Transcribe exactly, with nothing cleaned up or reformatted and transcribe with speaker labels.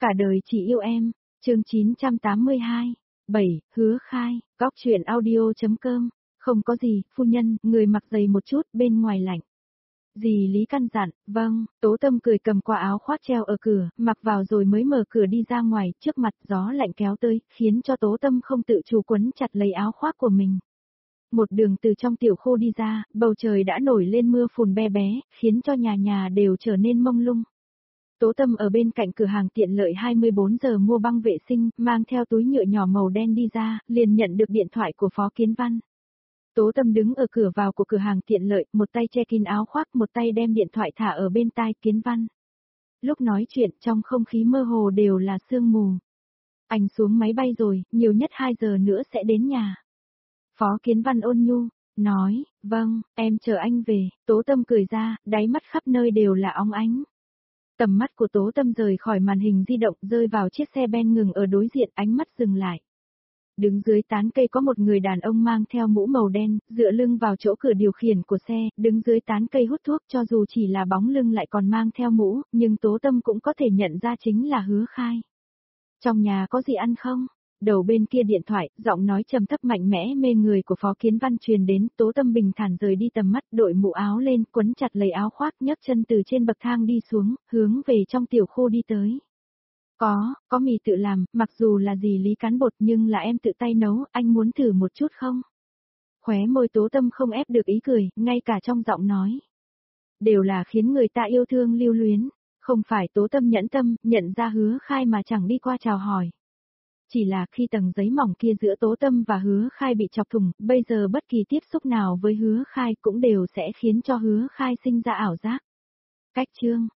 Speaker 1: Cả đời chỉ yêu em, chương chín trăm tám mươi hai. bảy. Hứa Khai, góc truyện audio.com. Không có gì, phu nhân, người mặc dày một chút, bên ngoài lạnh. Dì Lý căn dặn, vâng, Tố Tâm cười cầm qua áo khoác treo ở cửa, mặc vào rồi mới mở cửa đi ra ngoài, trước mặt gió lạnh kéo tới, khiến cho Tố Tâm không tự chủ quấn chặt lấy áo khoác của mình. Một đường từ trong tiểu khu đi ra, bầu trời đã nổi lên mưa phùn be bé, khiến cho nhà nhà đều trở nên mông lung. Tố Tâm ở bên cạnh cửa hàng tiện lợi hai mươi bốn giờ mua băng vệ sinh, mang theo túi nhựa nhỏ màu đen đi ra, liền nhận được điện thoại của Phó Kiến Văn. Tố Tâm đứng ở cửa vào của cửa hàng tiện lợi, một tay che kín áo khoác, một tay đem điện thoại thả ở bên tai Kiến Văn. Lúc nói chuyện trong không khí mơ hồ đều là sương mù. Anh xuống máy bay rồi, nhiều nhất hai giờ nữa sẽ đến nhà. Phó Kiến Văn ôn nhu, nói, vâng, em chờ anh về. Tố Tâm cười ra, đáy mắt khắp nơi đều là óng ánh. Tầm mắt của Tố Tâm rời khỏi màn hình di động rơi vào chiếc xe ben ngừng ở đối diện, ánh mắt dừng lại. Đứng dưới tán cây có một người đàn ông mang theo mũ màu đen, dựa lưng vào chỗ cửa điều khiển của xe, đứng dưới tán cây hút thuốc, cho dù chỉ là bóng lưng lại còn mang theo mũ, nhưng Tố Tâm cũng có thể nhận ra chính là Hứa Khai. Trong nhà có gì ăn không? Đầu bên kia điện thoại, giọng nói trầm thấp mạnh mẽ mê người của Phó Kiến Văn truyền đến. Tố Tâm bình thản rời đi tầm mắt, đội mũ áo lên, quấn chặt lấy áo khoác, nhấc chân từ trên bậc thang đi xuống, hướng về trong tiểu khu đi tới. Có, có mì tự làm, mặc dù là dì Lý cán bột nhưng là em tự tay nấu, anh muốn thử một chút không? Khóe môi Tố Tâm không ép được ý cười, ngay cả trong giọng nói. Đều là khiến người ta yêu thương lưu luyến, không phải Tố Tâm nhẫn tâm, nhận ra Hứa Khai mà chẳng đi qua chào hỏi. Chỉ là khi tầng giấy mỏng kia giữa Tố Tâm và Hứa Khai bị chọc thủng, bây giờ bất kỳ tiếp xúc nào với Hứa Khai cũng đều sẽ khiến cho Hứa Khai sinh ra ảo giác. Cách chương